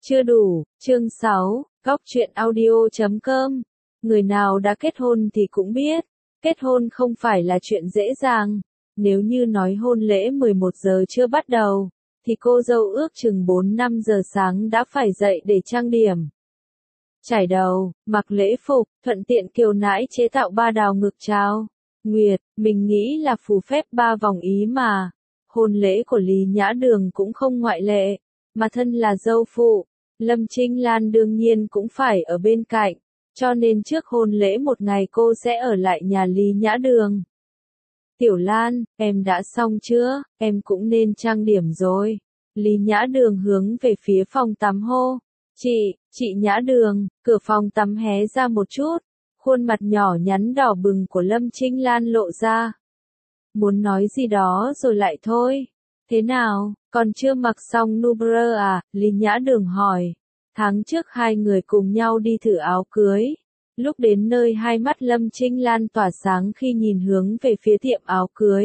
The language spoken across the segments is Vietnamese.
Chưa đủ, chương 6, Góc truyện audio.com. Người nào đã kết hôn thì cũng biết, kết hôn không phải là chuyện dễ dàng. Nếu như nói hôn lễ 11 giờ chưa bắt đầu, thì cô dâu ước chừng 4-5 giờ sáng đã phải dậy để trang điểm. Trải đầu, mặc lễ phục, thuận tiện kiều nãi chế tạo ba đào ngực trao. Nguyệt, mình nghĩ là phù phép ba vòng ý mà. Hôn lễ của Lý Nhã Đường cũng không ngoại lệ, mà thân là dâu phụ, Lâm Trinh Lan đương nhiên cũng phải ở bên cạnh, cho nên trước hôn lễ một ngày cô sẽ ở lại nhà Lý Nhã Đường. Tiểu Lan, em đã xong chưa, em cũng nên trang điểm rồi. Lý Nhã Đường hướng về phía phòng tắm hô. Chị Nhã Đường, cửa phòng tắm hé ra một chút, khuôn mặt nhỏ nhắn đỏ bừng của Lâm Trinh Lan lộ ra. Muốn nói gì đó rồi lại thôi. Thế nào, còn chưa mặc xong Nubre à? Lý Nhã Đường hỏi. Tháng trước hai người cùng nhau đi thử áo cưới. Lúc đến nơi hai mắt Lâm Trinh Lan tỏa sáng khi nhìn hướng về phía tiệm áo cưới.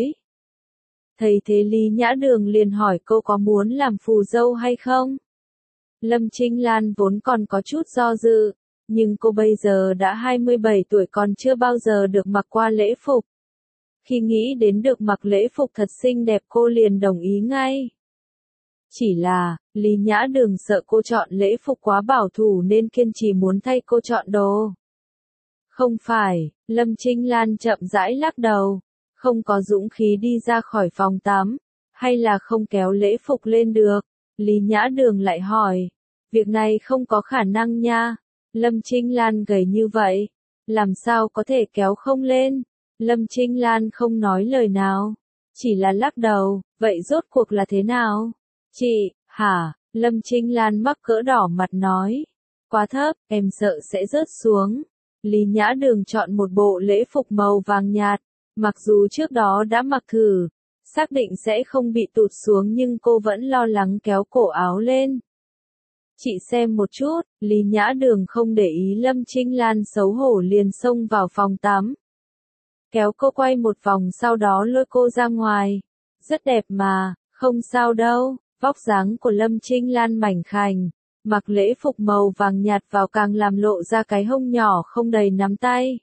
Thấy thế Lý Nhã Đường liền hỏi cô có muốn làm phù dâu hay không? Lâm Trinh Lan vốn còn có chút do dự, nhưng cô bây giờ đã 27 tuổi còn chưa bao giờ được mặc qua lễ phục. Khi nghĩ đến được mặc lễ phục thật xinh đẹp cô liền đồng ý ngay. Chỉ là, Lý Nhã Đường sợ cô chọn lễ phục quá bảo thủ nên kiên trì muốn thay cô chọn đồ. Không phải, Lâm Trinh Lan chậm rãi lắc đầu, không có dũng khí đi ra khỏi phòng tắm, hay là không kéo lễ phục lên được. Lý Nhã Đường lại hỏi, việc này không có khả năng nha, Lâm Trinh Lan gầy như vậy, làm sao có thể kéo không lên? Lâm Trinh Lan không nói lời nào, chỉ là lắc đầu, vậy rốt cuộc là thế nào? Chị, hả? Lâm Trinh Lan mắc cỡ đỏ mặt nói, quá thấp, em sợ sẽ rớt xuống. Lý Nhã Đường chọn một bộ lễ phục màu vàng nhạt, mặc dù trước đó đã mặc thử, xác định sẽ không bị tụt xuống nhưng cô vẫn lo lắng kéo cổ áo lên. Chị xem một chút, Lý Nhã Đường không để ý Lâm Trinh Lan xấu hổ liền xông vào phòng tắm. Kéo cô quay một vòng sau đó lôi cô ra ngoài. Rất đẹp mà, không sao đâu, vóc dáng của Lâm Trinh Lan mảnh khảnh, mặc lễ phục màu vàng nhạt vào càng làm lộ ra cái hông nhỏ không đầy nắm tay.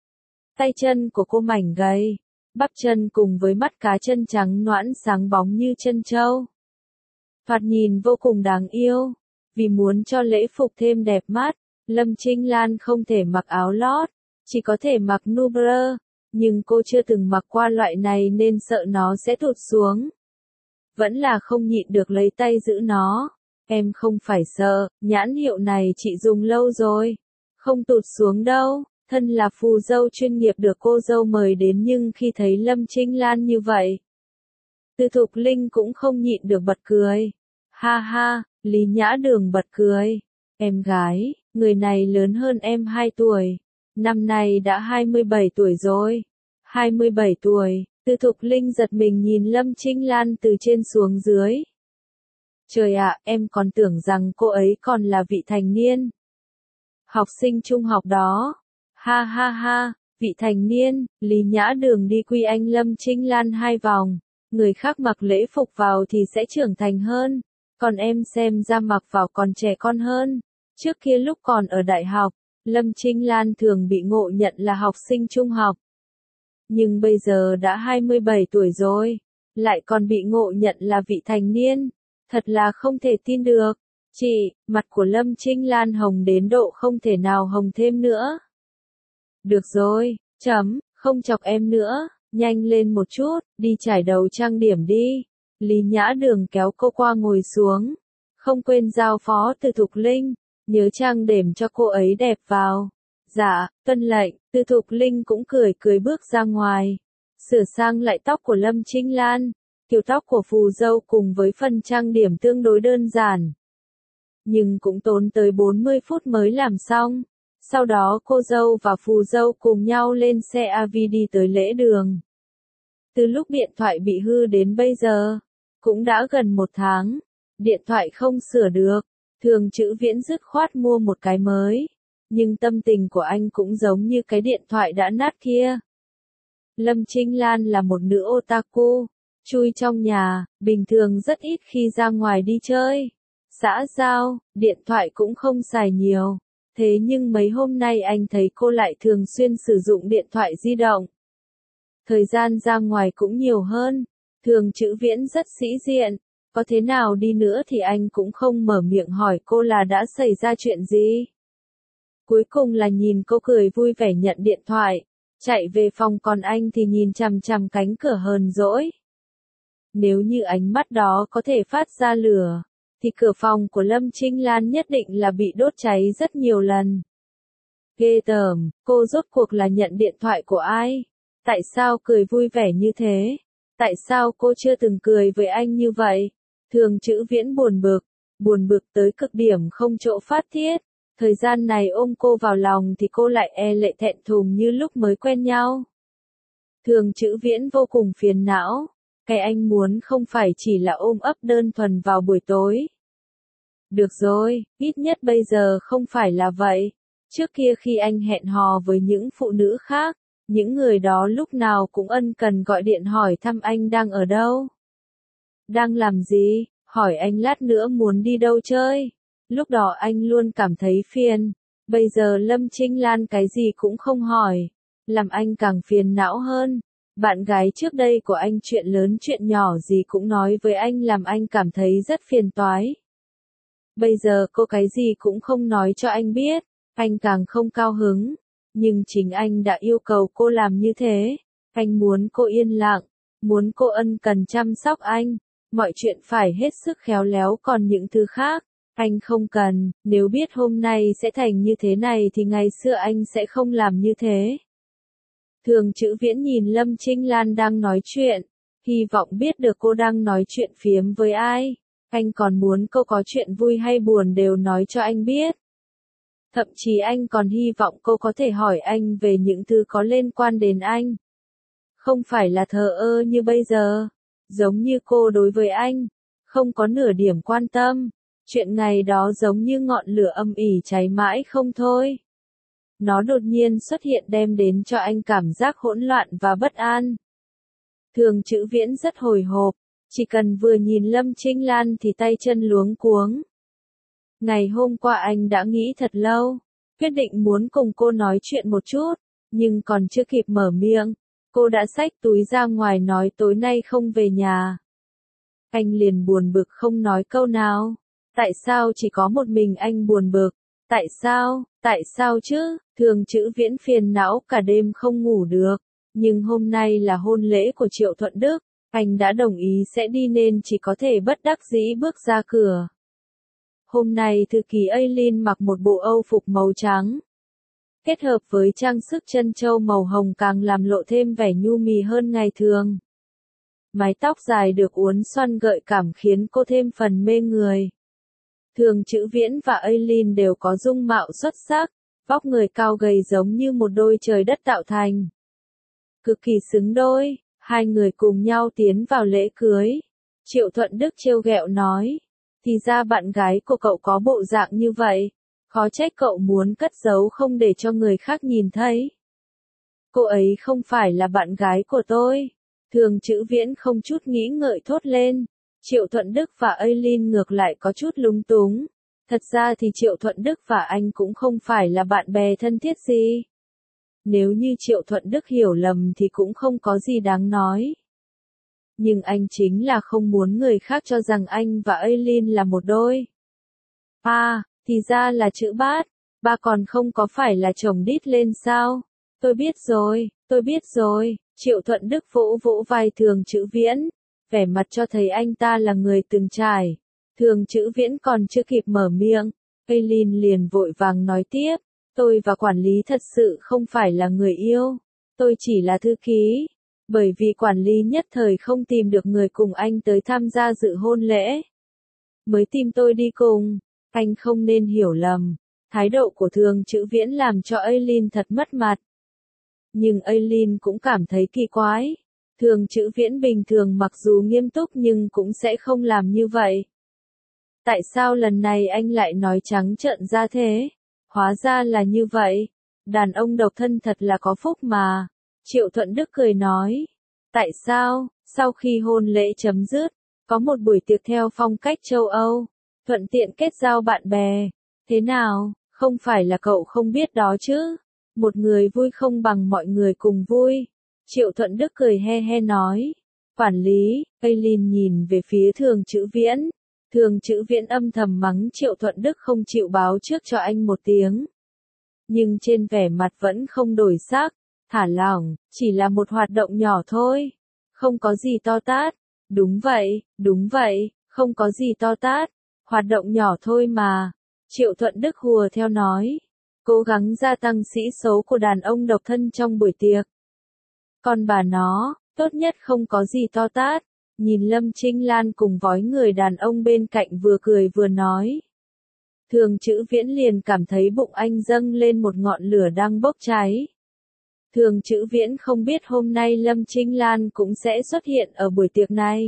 Tay chân của cô mảnh gầy, bắp chân cùng với mắt cá chân trắng nõn sáng bóng như chân trâu. Thoạt nhìn vô cùng đáng yêu. Vì muốn cho lễ phục thêm đẹp mắt, Lâm Trinh Lan không thể mặc áo lót, chỉ có thể mặc Nubre, nhưng cô chưa từng mặc qua loại này nên sợ nó sẽ tụt xuống. Vẫn là không nhịn được lấy tay giữ nó. Em không phải sợ, nhãn hiệu này chị dùng lâu rồi. Không tụt xuống đâu, thân là phù dâu chuyên nghiệp được cô dâu mời đến nhưng khi thấy Lâm Trinh Lan như vậy, Từ Thục Linh cũng không nhịn được bật cười. Ha ha, Lý Nhã Đường bật cười. Em gái, người này lớn hơn em 2 tuổi. Năm nay đã 27 tuổi rồi. 27 tuổi, Từ Thục Linh giật mình nhìn Lâm Trinh Lan từ trên xuống dưới. Trời ạ, em còn tưởng rằng cô ấy còn là vị thành niên. Học sinh trung học đó. Ha ha ha, vị thành niên, Lý Nhã Đường đi quy anh Lâm Trinh Lan 2 vòng. Người khác mặc lễ phục vào thì sẽ trưởng thành hơn. Còn em xem ra mặc vào còn trẻ con hơn. Trước kia lúc còn ở đại học, Lâm Trinh Lan thường bị ngộ nhận là học sinh trung học. Nhưng bây giờ đã 27 tuổi rồi, lại còn bị ngộ nhận là vị thành niên. Thật là không thể tin được. Chị, mặt của Lâm Trinh Lan hồng đến độ không thể nào hồng thêm nữa. Được rồi, không chọc em nữa, nhanh lên một chút, đi trải đầu trang điểm đi. Lý Nhã Đường kéo cô qua ngồi xuống. Không quên giao phó Từ Thục Linh, nhớ trang điểm cho cô ấy đẹp vào. Dạ, tuân lệnh. Từ Thục Linh cũng cười bước ra ngoài. Sửa sang lại tóc của Lâm Trinh Lan. Kiểu tóc của phù dâu cùng với phần trang điểm tương đối đơn giản, nhưng cũng tốn tới 40 phút mới làm xong. Sau đó cô dâu và phù dâu cùng nhau lên xe AV đi tới lễ đường. Từ lúc điện thoại bị hư đến bây giờ, cũng đã gần 1 tháng. Điện thoại không sửa được, Thường Chữ Viễn dứt khoát mua một cái mới. Nhưng tâm tình của anh cũng giống như cái điện thoại đã nát kia. Lâm Trinh Lan là một nữ otaku, chui trong nhà, bình thường rất ít khi ra ngoài đi chơi. xã giao, điện thoại cũng không xài nhiều. Thế nhưng mấy hôm nay anh thấy cô lại thường xuyên sử dụng điện thoại di động. Thời gian ra ngoài cũng nhiều hơn. Thường Chữ Viễn rất sĩ diện. Có thế nào đi nữa thì anh cũng không mở miệng hỏi cô là đã xảy ra chuyện gì. Cuối cùng là nhìn cô cười vui vẻ nhận điện thoại. Chạy về phòng, còn anh thì nhìn chằm chằm cánh cửa hờn dỗi. Nếu như ánh mắt đó có thể phát ra lửa, thì cửa phòng của Lâm Trinh Lan nhất định là bị đốt cháy rất nhiều lần. Ghê tởm, cô rốt cuộc là nhận điện thoại của ai? Tại sao cười vui vẻ như thế? Tại sao cô chưa từng cười với anh như vậy? Thường Chữ Viễn buồn bực tới cực điểm không chỗ phát tiết. Thời gian này ôm cô vào lòng thì cô lại lệ thẹn thùng như lúc mới quen nhau. Thường Chữ Viễn vô cùng phiền não. Cái anh muốn không phải chỉ là ôm ấp đơn thuần vào buổi tối. Được rồi, ít nhất bây giờ không phải là vậy. Trước kia khi anh hẹn hò với những phụ nữ khác, những người đó lúc nào cũng ân cần gọi điện hỏi thăm anh đang ở đâu, đang làm gì, hỏi anh lát nữa muốn đi đâu chơi. Lúc đó anh luôn cảm thấy phiền. Bây giờ Lâm Trinh Lan cái gì cũng không hỏi, làm anh càng phiền não hơn. Bạn gái trước đây của anh chuyện lớn chuyện nhỏ gì cũng nói với anh làm anh cảm thấy rất phiền toái. Bây giờ cô cái gì cũng không nói cho anh biết, anh càng không cao hứng. Nhưng chính anh đã yêu cầu cô làm như thế. Anh muốn cô yên lặng, muốn cô ân cần chăm sóc anh. Mọi chuyện phải hết sức khéo léo, còn những thứ khác, anh không cần. Nếu biết hôm nay sẽ thành như thế này thì ngày xưa anh sẽ không làm như thế. Thường Chữ Viễn nhìn Lâm Trinh Lan đang nói chuyện, hy vọng biết được cô đang nói chuyện phiếm với ai. Anh còn muốn cô có chuyện vui hay buồn đều nói cho anh biết. Thậm chí anh còn hy vọng cô có thể hỏi anh về những thứ có liên quan đến anh. Không phải là thờ ơ như bây giờ, giống như cô đối với anh, không có nửa điểm quan tâm. Chuyện ngày đó giống như ngọn lửa âm ỉ cháy mãi không thôi. Nó đột nhiên xuất hiện đem đến cho anh cảm giác hỗn loạn và bất an. Thường Chữ Viễn rất hồi hộp, chỉ cần vừa nhìn Lâm Trinh Lan thì tay chân luống cuống. Ngày hôm qua anh đã nghĩ thật lâu, quyết định muốn cùng cô nói chuyện một chút, nhưng còn chưa kịp mở miệng, cô đã xách túi ra ngoài nói tối nay không về nhà. Anh liền buồn bực không nói câu nào. Tại sao chỉ có một mình anh buồn bực? Tại sao chứ? Thường Chữ Viễn phiền não cả đêm không ngủ được. Nhưng hôm nay là hôn lễ của Triệu Thuận Đức, anh đã đồng ý sẽ đi nên chỉ có thể bất đắc dĩ bước ra cửa. Hôm nay thư ký Aileen mặc một bộ âu phục màu trắng, kết hợp với trang sức chân châu màu hồng càng làm lộ thêm vẻ nhu mì hơn ngày thường. Mái tóc dài được uốn xoăn gợi cảm khiến cô thêm phần mê người. Thường Chữ Viễn và Aileen đều có dung mạo xuất sắc, vóc người cao gầy giống như một đôi trời đất tạo thành. Cực kỳ xứng đôi, hai người cùng nhau tiến vào lễ cưới. Triệu Thuận Đức trêu ghẹo nói, thì ra bạn gái của cậu có bộ dạng như vậy, khó trách cậu muốn cất giấu không để cho người khác nhìn thấy. Cô ấy không phải là bạn gái của tôi. Thường Chữ Viễn không chút nghĩ ngợi thốt lên. Triệu Thuận Đức và Aileen ngược lại có chút lúng túng. Thật ra thì Triệu Thuận Đức và anh cũng không phải là bạn bè thân thiết gì. Nếu như Triệu Thuận Đức hiểu lầm thì cũng không có gì đáng nói. Nhưng anh chính là không muốn người khác cho rằng anh và Aileen là một đôi. Thì ra là chữ bát, ba còn không có phải là chồng đít lên sao? Tôi biết rồi, Triệu Thuận Đức vỗ vỗ vai Thường Chữ Viễn, vẻ mặt cho thấy anh ta là người từng trải. Thường Chữ Viễn còn chưa kịp mở miệng, Aileen liền vội vàng nói tiếp, tôi và quản lý thật sự không phải là người yêu, tôi chỉ là thư ký, bởi vì quản lý nhất thời không tìm được người cùng anh tới tham gia dự hôn lễ, mới tìm tôi đi cùng. Anh không nên hiểu lầm. Thái độ của Thường Chữ Viễn làm cho Aileen thật mất mặt. Nhưng Aileen cũng cảm thấy kỳ quái. Thường Chữ Viễn bình thường mặc dù nghiêm túc nhưng cũng sẽ không làm như vậy. Tại sao lần này anh lại nói trắng trợn ra thế? Hóa ra là như vậy. Đàn ông độc thân thật là có phúc mà. Triệu Thuận Đức cười nói. Tại sao? Sau khi hôn lễ chấm dứt, có một buổi tiệc theo phong cách châu Âu. thuận tiện kết giao bạn bè. Thế nào, không phải là cậu không biết đó chứ? Một người vui không bằng mọi người cùng vui. Triệu Thuận Đức cười he he nói. Quản lý, Aileen nhìn về phía Thường Chữ Viễn. Thường Chữ Viễn âm thầm mắng Triệu Thuận Đức không chịu báo trước cho anh một tiếng. Nhưng trên vẻ mặt vẫn không đổi sắc, thả lỏng, chỉ là một hoạt động nhỏ thôi. Không có gì to tát. Đúng vậy, không có gì to tát. Hoạt động nhỏ thôi mà. Triệu Thuận Đức hùa theo nói. Cố gắng gia tăng sĩ số của đàn ông độc thân trong buổi tiệc. Còn bà nó, tốt nhất không có gì to tát. Nhìn Lâm Trinh Lan cùng vói người đàn ông bên cạnh vừa cười vừa nói. Thường Chữ Viễn liền cảm thấy bụng anh dâng lên một ngọn lửa đang bốc cháy. Thường Chữ Viễn không biết hôm nay Lâm Trinh Lan cũng sẽ xuất hiện ở buổi tiệc này.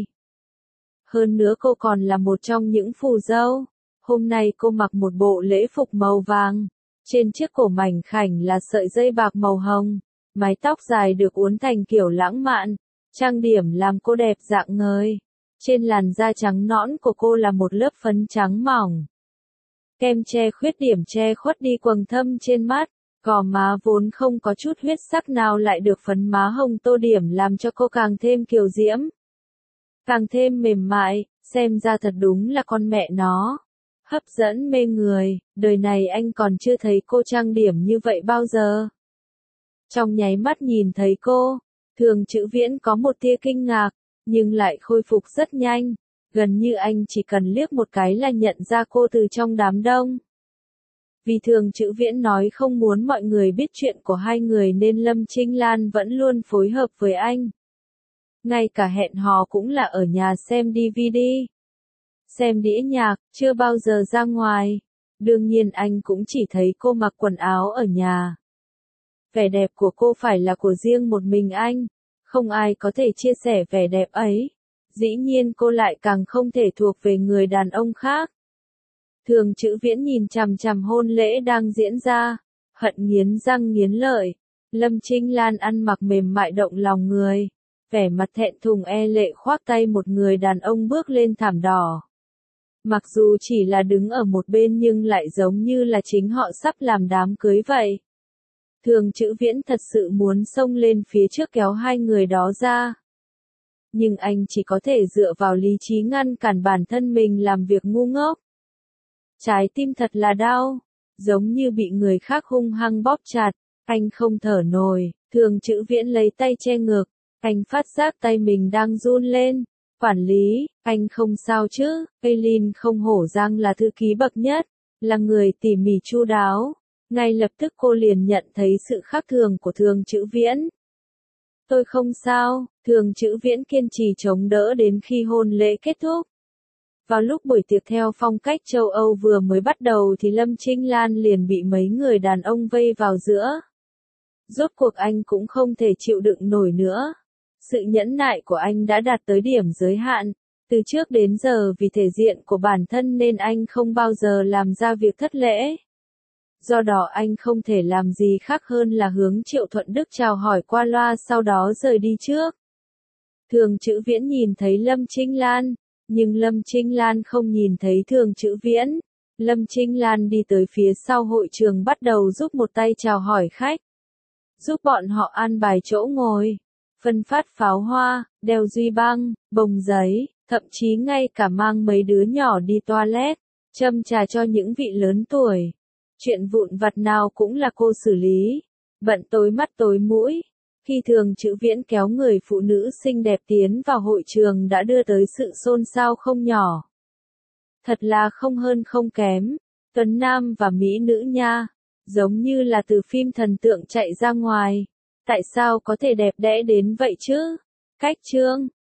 Hơn nữa cô còn là một trong những phù dâu. Hôm nay cô mặc một bộ lễ phục màu vàng. Trên chiếc cổ mảnh khảnh là sợi dây bạc màu hồng. Mái tóc dài được uốn thành kiểu lãng mạn. Trang điểm làm cô đẹp rạng ngời. Trên làn da trắng nõn của cô là một lớp phấn trắng mỏng. Kem che khuyết điểm che khuất đi quầng thâm trên mắt. Gò má vốn không có chút huyết sắc nào lại được phấn má hồng tô điểm làm cho cô càng thêm kiều diễm. Càng thêm mềm mại, xem ra thật đúng là con mẹ nó. Hấp dẫn mê người, đời này anh còn chưa thấy cô trang điểm như vậy bao giờ. Trong nháy mắt nhìn thấy cô, Thường Chữ Viễn có một tia kinh ngạc, nhưng lại khôi phục rất nhanh. Gần như anh chỉ cần liếc một cái là nhận ra cô từ trong đám đông. Vì Thường Chữ Viễn nói không muốn mọi người biết chuyện của hai người nên Lâm Trinh Lan vẫn luôn phối hợp với anh. Ngay cả hẹn hò cũng là ở nhà xem DVD. Xem đĩa nhạc, chưa bao giờ ra ngoài. Đương nhiên anh cũng chỉ thấy cô mặc quần áo ở nhà. Vẻ đẹp của cô phải là của riêng một mình anh. Không ai có thể chia sẻ vẻ đẹp ấy. Dĩ nhiên cô lại càng không thể thuộc về người đàn ông khác. Thường Chữ Viễn nhìn chằm chằm hôn lễ đang diễn ra. Hận nghiến răng nghiến lợi. Lâm Trinh Lan ăn mặc mềm mại động lòng người. Vẻ mặt thẹn thùng e lệ khoác tay một người đàn ông bước lên thảm đỏ. Mặc dù chỉ là đứng ở một bên nhưng lại giống như là chính họ sắp làm đám cưới vậy. Thường Chữ Viễn thật sự muốn xông lên phía trước kéo hai người đó ra. Nhưng anh chỉ có thể dựa vào lý trí ngăn cản bản thân mình làm việc ngu ngốc. Trái tim thật là đau, giống như bị người khác hung hăng bóp chặt, anh không thở nổi. Thường Chữ Viễn lấy tay che ngực, anh phát giác tay mình đang run lên. Quản lý, anh không sao chứ? Aileen không hổ danh là thư ký bậc nhất, là người tỉ mỉ chu đáo. Ngay lập tức cô liền nhận thấy sự khác thường của Thường Chữ Viễn. Tôi không sao, Thường Chữ Viễn kiên trì chống đỡ đến khi hôn lễ kết thúc. Vào lúc buổi tiệc theo phong cách châu Âu vừa mới bắt đầu thì Lâm Trinh Lan liền bị mấy người đàn ông vây vào giữa. Rốt cuộc anh cũng không thể chịu đựng nổi nữa. Sự nhẫn nại của anh đã đạt tới điểm giới hạn. Từ trước đến giờ vì thể diện của bản thân nên anh không bao giờ làm ra việc thất lễ. Do đó anh không thể làm gì khác hơn là hướng Triệu Thuận Đức chào hỏi qua loa sau đó rời đi trước. Thường Chữ Viễn nhìn thấy Lâm Trinh Lan, nhưng Lâm Trinh Lan không nhìn thấy Thường Chữ Viễn. Lâm Trinh Lan đi tới phía sau hội trường bắt đầu giúp một tay chào hỏi khách. Giúp bọn họ an bài chỗ ngồi, phân phát pháo hoa, đeo duy băng, bông giấy, thậm chí ngay cả mang mấy đứa nhỏ đi toilet, châm trà cho những vị lớn tuổi. Chuyện vụn vặt nào cũng là cô xử lý. Bận tối mắt tối mũi. Khi Thường Chữ Viễn kéo người phụ nữ xinh đẹp tiến vào hội trường đã đưa tới sự xôn xao không nhỏ. Thật là không hơn không kém. Tuấn Nam và Mỹ nữ nha. Giống như là từ phim thần tượng chạy ra ngoài. Tại sao có thể đẹp đẽ đến vậy chứ? Cách chương